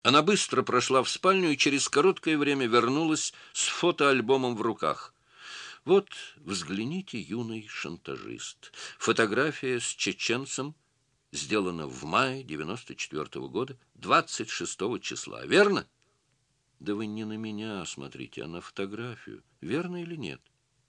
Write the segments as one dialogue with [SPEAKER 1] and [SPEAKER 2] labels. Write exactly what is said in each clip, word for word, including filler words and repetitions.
[SPEAKER 1] Она быстро прошла в спальню и через короткое время вернулась с фотоальбомом в руках. Вот, взгляните, юный шантажист. Фотография с чеченцем сделана в мае девяносто четвёртого года, двадцать шестого числа. Верно? Да вы не на меня смотрите, а на фотографию. Верно или нет?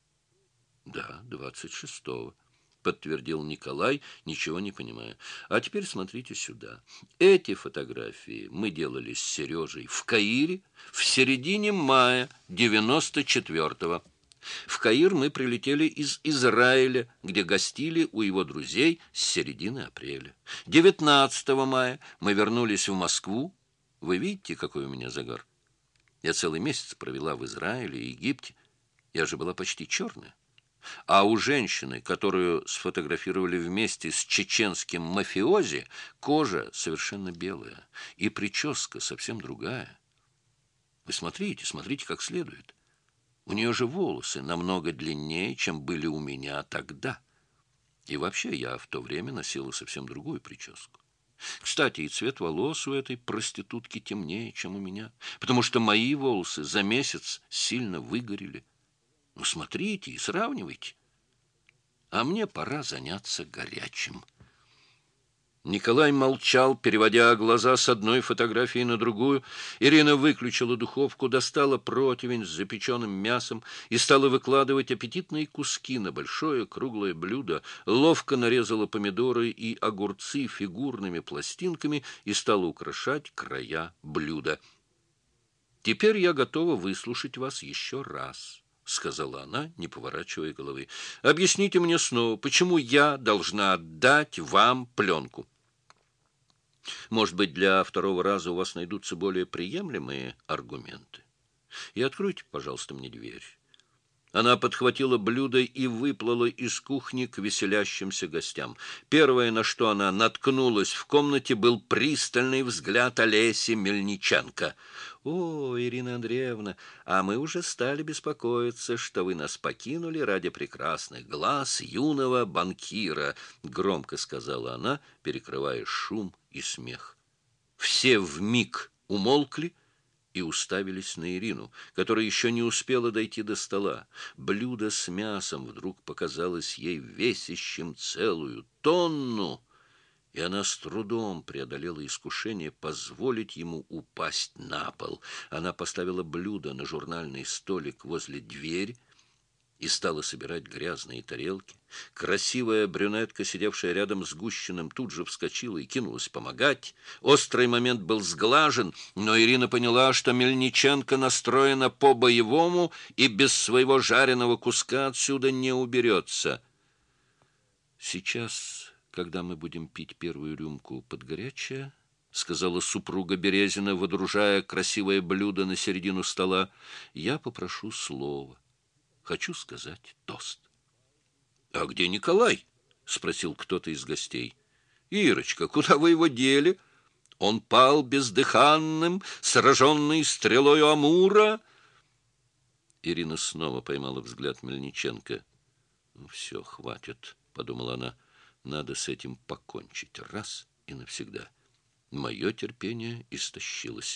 [SPEAKER 1] Да, двадцать шестого. Подтвердил Николай, ничего не понимая. А теперь смотрите сюда. Эти фотографии мы делали с Сережей в Каире в середине мая девяносто четвёртого. В Каир мы прилетели из Израиля, где гостили у его друзей с середины апреля. девятнадцатого мая мы вернулись в Москву. Вы видите, какой у меня загар? Я целый месяц провела в Израиле и Египте. Я же была почти черная. А у женщины, которую сфотографировали вместе с чеченским мафиози, кожа совершенно белая, и прическа совсем другая. Вы смотрите, смотрите как следует. У нее же волосы намного длиннее, чем были у меня тогда. И вообще я в то время носила совсем другую прическу. Кстати, и цвет волос у этой проститутки темнее, чем у меня, потому что мои волосы за месяц сильно выгорели. Ну, смотрите и сравнивайте. А мне пора заняться горячим. Николай молчал, переводя глаза с одной фотографии на другую. Ирина выключила духовку, достала противень с запеченным мясом и стала выкладывать аппетитные куски на большое круглое блюдо, ловко нарезала помидоры и огурцы фигурными пластинками и стала украшать края блюда. «Теперь я готова выслушать вас еще раз», — сказала она, не поворачивая головы. «Объясните мне снова, почему я должна отдать вам пленку? Может быть, для второго раза у вас найдутся более приемлемые аргументы? И откройте, пожалуйста, мне дверь». Она подхватила блюдо и выплыла из кухни к веселящимся гостям. Первое, на что она наткнулась в комнате, был пристальный взгляд Олеси Мельниченко. «О, Ирина Андреевна, а мы уже стали беспокоиться, что вы нас покинули ради прекрасных глаз юного банкира», — громко сказала она, перекрывая шум и смех. Все вмиг умолкли и уставились на Ирину, которая еще не успела дойти до стола. Блюдо с мясом вдруг показалось ей весящим целую тонну, и она с трудом преодолела искушение позволить ему упасть на пол. Она поставила блюдо на журнальный столик возле двери и стала собирать грязные тарелки. Красивая брюнетка, сидевшая рядом с Гущиным, тут же вскочила и кинулась помогать. Острый момент был сглажен, но Ирина поняла, что Мельниченко настроена по-боевому и без своего жареного куска отсюда не уберется. «Сейчас, когда мы будем пить первую рюмку под горячее, — сказала супруга Березина, водружая красивое блюдо на середину стола, — я попрошу слова. Хочу сказать тост». «А где Николай?» — спросил кто-то из гостей. «Ирочка, куда вы его дели? Он пал бездыханным, сраженный стрелою Амура». Ирина снова поймала взгляд Мельниченко. «Ну, все, хватит», — подумала она, — «надо с этим покончить раз и навсегда. Мое терпение истощилось».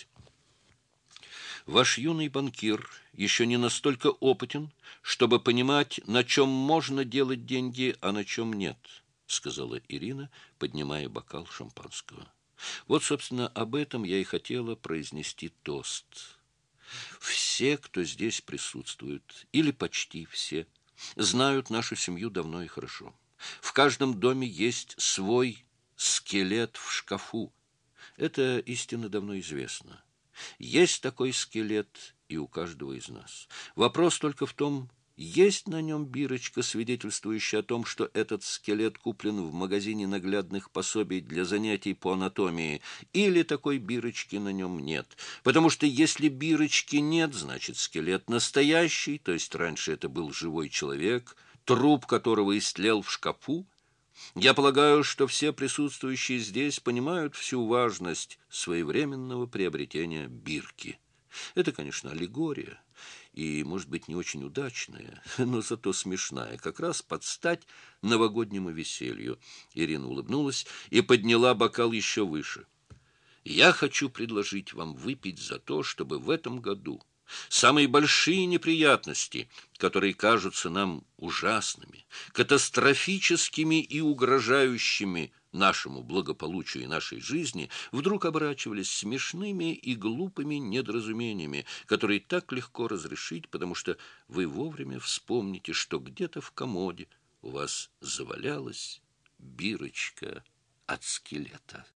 [SPEAKER 1] «Ваш юный банкир еще не настолько опытен, чтобы понимать, на чем можно делать деньги, а на чем нет», — сказала Ирина, поднимая бокал шампанского. «Вот, собственно, об этом я и хотела произнести тост. Все, кто здесь присутствует, или почти все, знают нашу семью давно и хорошо. В каждом доме есть свой скелет в шкафу. Это истинно давно известно. Есть такой скелет и у каждого из нас. Вопрос только в том, есть на нем бирочка, свидетельствующая о том, что этот скелет куплен в магазине наглядных пособий для занятий по анатомии, или такой бирочки на нем нет. Потому что если бирочки нет, значит скелет настоящий, то есть раньше это был живой человек, труп которого истлел в шкафу. Я полагаю, что все присутствующие здесь понимают всю важность своевременного приобретения бирки. Это, конечно, аллегория, и, может быть, не очень удачная, но зато смешная, как раз под стать новогоднему веселью. Ирина улыбнулась и подняла бокал еще выше. Я хочу предложить вам выпить за то, чтобы в этом году самые большие неприятности, которые кажутся нам ужасными, катастрофическими и угрожающими нашему благополучию и нашей жизни, вдруг оборачивались смешными и глупыми недоразумениями, которые так легко разрешить, потому что вы вовремя вспомните, что где-то в комоде у вас завалялась бирочка от скелета.